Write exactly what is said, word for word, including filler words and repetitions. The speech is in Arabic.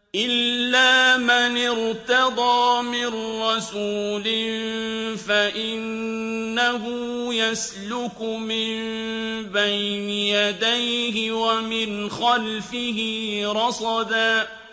إِلَّا مَنِ ارْتَضَىٰ مِن رَّسُولٍ فَإِنَّهُ يَسْلُكُ مِن بَيْنِ يَدَيْهِ وَمِنْ خَلْفِهِ رَصَدًا